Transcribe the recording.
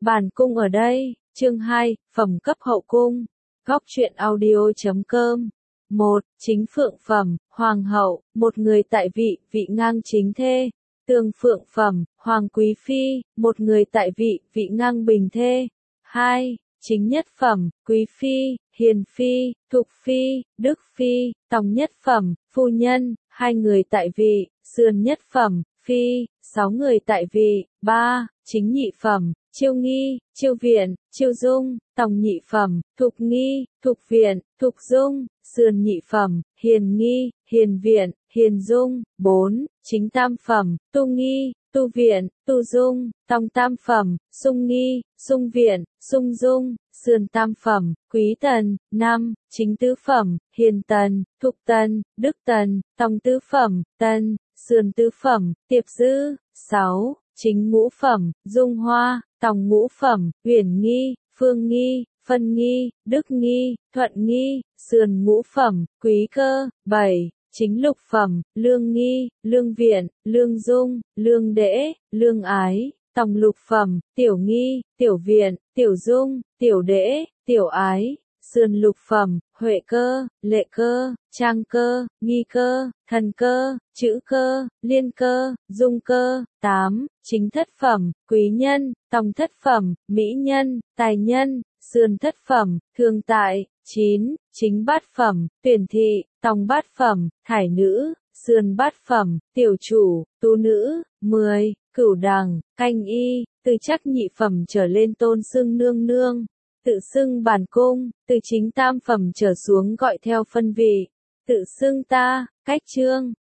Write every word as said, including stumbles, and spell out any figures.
Bản cung ở đây, chương hai, phẩm cấp hậu cung. Góc truyện audio chấm com. một. Chính phượng phẩm, hoàng hậu, một người tại vị, vị ngang chính thê. Tương phượng phẩm, hoàng quý phi, một người tại vị, vị ngang bình thê. hai. Chính nhất phẩm, quý phi, hiền phi, thục phi, đức phi, tòng nhất phẩm, phu nhân, hai người tại vị, sườn nhất phẩm, phi, sáu người tại vị. ba. Chính nhị phẩm, chiêu nghi, chiêu viện, chiêu dung, tòng nhị phẩm, thục nghi, thục viện, thục dung, sườn nhị phẩm, hiền nghi, hiền viện, hiền dung. bốn. Chính tam phẩm, tu nghi, tu viện, tu dung, tòng tam phẩm, sung nghi, sung viện, sung dung, sườn tam phẩm, quý tần. năm. Chính tứ phẩm, hiền tần, thục tần, đức tần, tòng tứ phẩm, tần, sườn tứ phẩm, tiệp dư. sáu. Chính ngũ phẩm, dung hoa, tòng ngũ phẩm, uyển nghi, phương nghi, phân nghi, đức nghi, thuận nghi, sườn ngũ phẩm, quý cơ. bảy. Chính lục phẩm, lương nghi, lương viện, lương dung, lương đễ, lương ái, tòng lục phẩm, tiểu nghi, tiểu viện, tiểu dung, tiểu đễ, tiểu ái, sườn lục phẩm, huệ cơ, lệ cơ, trang cơ, nghi cơ, thần cơ, chữ cơ, liên cơ, dung cơ. tám. Chính thất phẩm, quý nhân, tòng thất phẩm, mỹ nhân, tài nhân, sườn thất phẩm, thương tại. chín. Chính bát phẩm, tuyển thị, tòng bát phẩm, thải nữ, sườn bát phẩm, tiểu chủ, tú nữ. mười. Cửu đằng, canh y, từ chắc nhị phẩm trở lên tôn xưng nương nương, tự xưng bản cung, từ chính tam phẩm trở xuống gọi theo phân vị, tự xưng ta. Cách chương